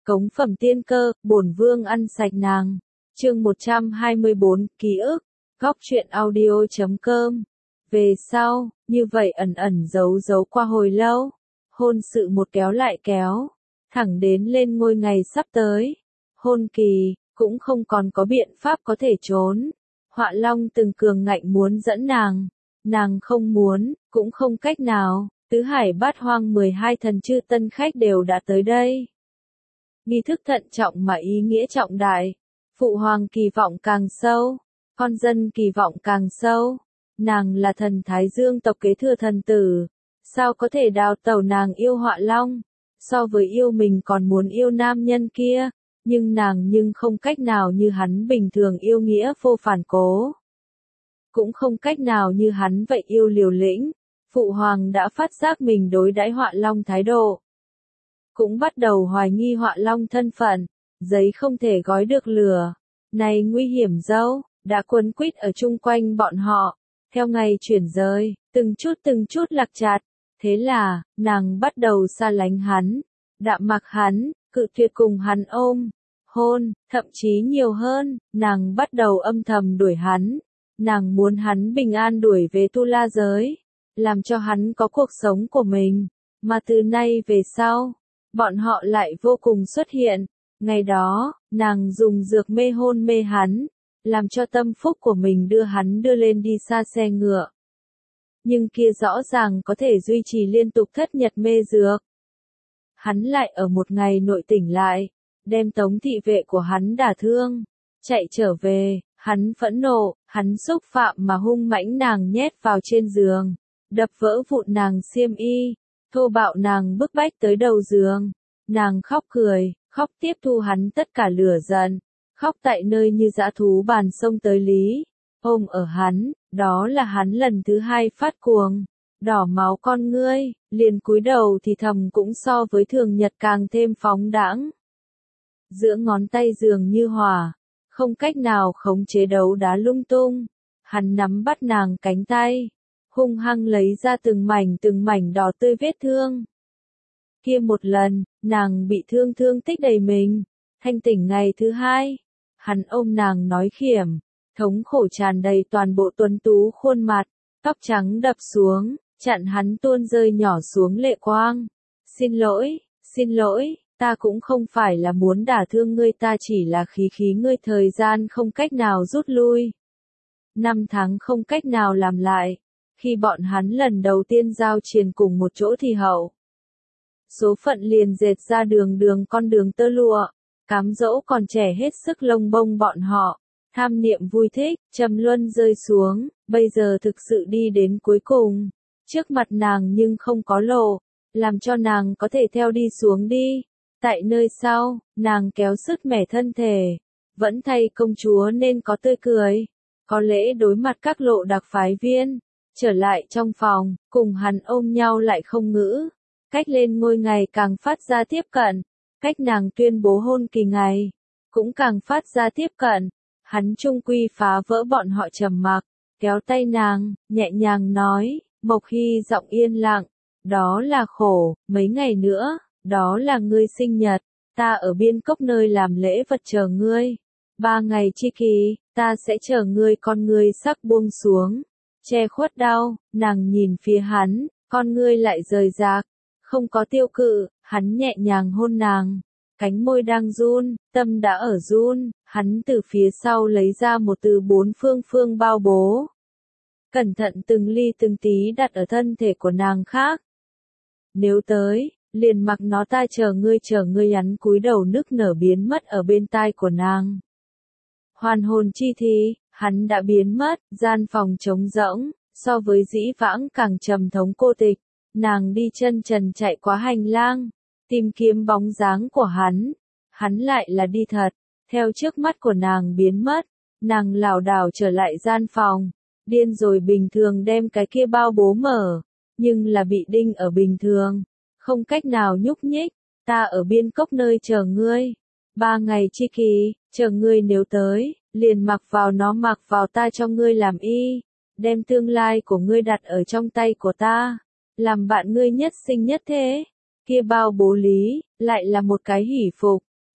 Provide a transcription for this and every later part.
Cống phẩm tiên cơ, bổn vương ăn sạch nàng. Chương 124, ký ức. Góc truyện audio.com. Về sau, như vậy ẩn ẩn giấu giấu qua hồi lâu, hôn sự một kéo lại kéo, thẳng đến lên ngôi ngày sắp tới. Hôn kỳ, cũng không còn có biện pháp có thể trốn. Họa Long từng cường ngạnh muốn dẫn nàng không muốn, cũng không cách nào. Tứ hải bát hoang 12 thần chư tân khách đều đã tới đây. Nghi thức thận trọng mà ý nghĩa trọng đại. Phụ hoàng kỳ vọng càng sâu, con dân kỳ vọng càng sâu. Nàng là thần Thái Dương tộc kế thừa thần tử, sao có thể đào tẩu nàng yêu Họa Long, so với yêu mình còn muốn yêu nam nhân kia, nhưng nàng không cách nào như hắn bình thường yêu nghĩa vô phản cố. Cũng không cách nào như hắn vậy yêu liều lĩnh. Phụ hoàng đã phát giác mình đối đãi Họa Long thái độ. Cũng bắt đầu hoài nghi Họa Long thân phận, giấy không thể gói được lửa. Này nguy hiểm dâu, đã quấn quýt ở chung quanh bọn họ, theo ngày chuyển rời, từng chút lạc chặt. Thế là, nàng bắt đầu xa lánh hắn, đạm mặc hắn, cự tuyệt cùng hắn ôm, hôn, thậm chí nhiều hơn, nàng bắt đầu âm thầm đuổi hắn. Nàng muốn hắn bình an đuổi về Tu La giới, làm cho hắn có cuộc sống của mình, mà từ nay về sau, bọn họ lại vô cùng xuất hiện. Ngày đó, nàng dùng dược mê hôn mê hắn, làm cho tâm phúc của mình đưa lên đi xa xe ngựa. Nhưng kia rõ ràng có thể duy trì liên tục thất nhật mê dược. Hắn lại ở một ngày nội tỉnh lại, đem tống thị vệ của hắn đả thương, chạy trở về, hắn phẫn nộ, hắn xúc phạm mà hung mãnh nàng nhét vào trên giường, đập vỡ vụn nàng xiêm y, thô bạo nàng bức bách tới đầu giường. Nàng khóc cười, khóc tiếp thu hắn tất cả lửa giận, khóc tại nơi như dã thú bàn sông tới lý, ôm ở hắn, đó là hắn lần thứ hai phát cuồng, đỏ máu con ngươi, liền cúi đầu thì thầm cũng so với thường nhật càng thêm phóng đãng. Giữa ngón tay dường như hỏa, không cách nào khống chế đấu đá lung tung, hắn nắm bắt nàng cánh tay, hung hăng lấy ra từng mảnh đỏ tươi vết thương. Kia một lần, nàng bị thương tích đầy mình, thanh tỉnh ngày thứ hai, hắn ôm nàng nói khiểm, thống khổ tràn đầy toàn bộ tuấn tú khuôn mặt, tóc trắng đập xuống, chặn hắn tuôn rơi nhỏ xuống lệ quang. Xin lỗi, ta cũng không phải là muốn đả thương ngươi, ta chỉ là khí ngươi thời gian không cách nào rút lui. 5 tháng không cách nào làm lại, khi bọn hắn lần đầu tiên giao chiến cùng một chỗ thì hậu. Số phận liền dệt ra con đường tơ lụa, cám dỗ còn trẻ hết sức lông bông bọn họ, tham niệm vui thích, trầm luân rơi xuống, bây giờ thực sự đi đến cuối cùng, trước mặt nàng nhưng không có lộ, làm cho nàng có thể theo đi xuống đi. Tại nơi sau, nàng kéo sứt mẻ thân thể, vẫn thay công chúa nên có tươi cười, có lễ đối mặt các lộ đặc phái viên, trở lại trong phòng, cùng hắn ôm nhau lại không ngữ. Cách lên ngôi ngày càng phát ra tiếp cận, cách nàng tuyên bố hôn kỳ ngày, cũng càng phát ra tiếp cận. Hắn trung quy phá vỡ bọn họ trầm mặc, kéo tay nàng, nhẹ nhàng nói, Mộc Hy giọng yên lặng, đó là khổ, mấy ngày nữa, đó là ngươi sinh nhật, ta ở biên cốc nơi làm lễ vật chờ ngươi. 3 ngày chi kỳ, ta sẽ chờ ngươi. Con ngươi sắc buông xuống, che khuất đau, nàng nhìn phía hắn, con ngươi lại rời rạc. Không có tiêu cự, hắn nhẹ nhàng hôn nàng, cánh môi đang run, tâm đã ở run, hắn từ phía sau lấy ra một từ 4 phương bao bố. Cẩn thận từng ly từng tí đặt ở thân thể của nàng khác. Nếu tới, liền mặc nó, ta chờ ngươi. Hắn cúi đầu nức nở biến mất ở bên tai của nàng. Hoàn hồn chi thì, hắn đã biến mất, gian phòng trống rỗng, so với dĩ vãng càng trầm thống cô tịch. Nàng đi chân trần chạy qua hành lang, tìm kiếm bóng dáng của hắn lại là đi thật, theo trước mắt của nàng biến mất, nàng lảo đảo trở lại gian phòng, điên rồi bình thường đem cái kia bao bố mở, nhưng là bị đinh ở bình thường, không cách nào nhúc nhích. Ta ở biên cốc nơi chờ ngươi, 3 ngày chi kỳ, chờ ngươi, nếu tới, liền mặc vào nó, mặc vào ta cho ngươi làm y, đem tương lai của ngươi đặt ở trong tay của ta. Làm bạn ngươi nhất sinh nhất thế. Kia bao bố lý, lại là một cái hỷ phục,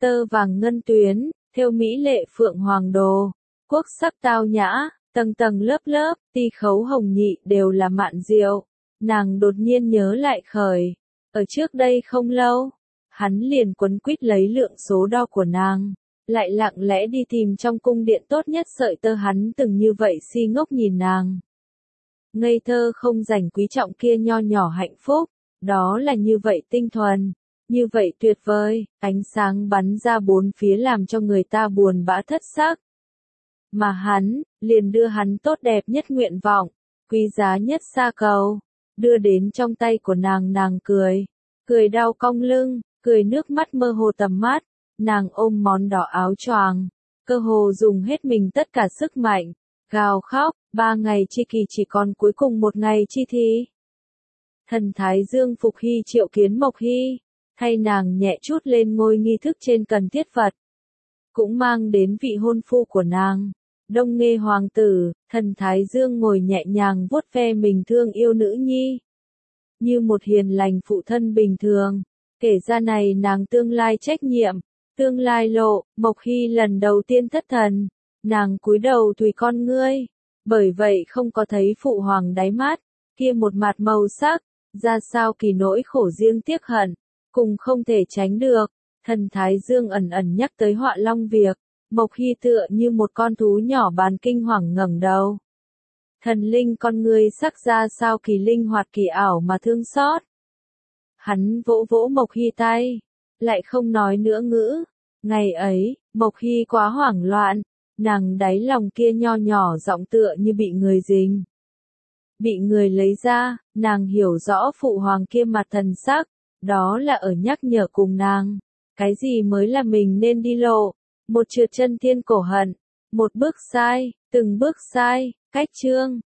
tơ vàng ngân tuyến, thêu mỹ lệ phượng hoàng đồ, quốc sắc tao nhã, tầng tầng lớp lớp, ti khấu hồng nhị đều là mạn diệu. Nàng đột nhiên nhớ lại khởi, ở trước đây không lâu, hắn liền quấn quýt lấy lượng số đo của nàng, lại lặng lẽ đi tìm trong cung điện tốt nhất sợi tơ, hắn từng như vậy si ngốc nhìn nàng. Ngây thơ không rảnh quý trọng kia nho nhỏ hạnh phúc, đó là như vậy tinh thuần, như vậy tuyệt vời, ánh sáng bắn ra bốn phía làm cho người ta buồn bã thất sắc. Mà hắn, liền đưa hắn tốt đẹp nhất nguyện vọng, quý giá nhất xa cầu, đưa đến trong tay của nàng. Nàng cười, cười đau cong lưng, cười nước mắt mơ hồ tầm mắt, nàng ôm món đỏ áo choàng, cơ hồ dùng hết mình tất cả sức mạnh, gào khóc, 3 ngày chi kỳ chỉ còn cuối cùng 1 ngày chi thì. Thần Thái Dương phục hy triệu kiến Mộc Hy, thay nàng nhẹ chút lên ngôi nghi thức trên cần thiết vật, cũng mang đến vị hôn phu của nàng. Đông Nghê hoàng tử, thần Thái Dương ngồi nhẹ nhàng vuốt ve mình thương yêu nữ nhi, như một hiền lành phụ thân bình thường, kể ra này nàng tương lai trách nhiệm, tương lai lộ. Mộc Hy lần đầu tiên thất thần, nàng cúi đầu thùy con ngươi, bởi vậy không có thấy phụ hoàng đáy mắt, kia một mặt màu sắc, ra sao kỳ nỗi khổ riêng tiếc hận, cùng không thể tránh được. Thần Thái Dương ẩn ẩn nhắc tới Họa Long việc, Mộc Hy tựa như một con thú nhỏ bán kinh hoàng ngẩng đầu. Thần linh con ngươi sắc ra sao kỳ linh hoạt kỳ ảo mà thương xót. Hắn vỗ vỗ Mộc Hy tay, lại không nói nữa ngữ. Ngày ấy, Mộc Hy quá hoảng loạn, nàng đáy lòng kia nho nhỏ giọng tựa như bị người dình. Bị người lấy ra, nàng hiểu rõ phụ hoàng kia mặt thần sắc, đó là ở nhắc nhở cùng nàng, cái gì mới là mình nên đi lộ, một trượt chân thiên cổ hận, một bước sai, từng bước sai, cách chương.